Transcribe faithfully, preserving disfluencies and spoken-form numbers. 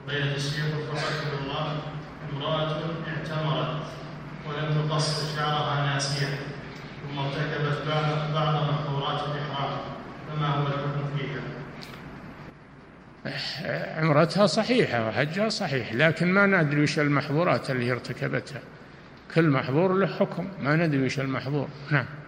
بين الشيخ وفقكم الله، امرأة اعتمرت ولم تقص شعرها ناسية ثم ارتكبت بعض محظورات الإحرام، فما هو الحكم فيها؟ عمرتها صحيحة وحجها صحيح، لكن ما ندري وش المحظورات اللي ارتكبتها. كل محظور له حكم، ما ندري وش المحظور. نعم.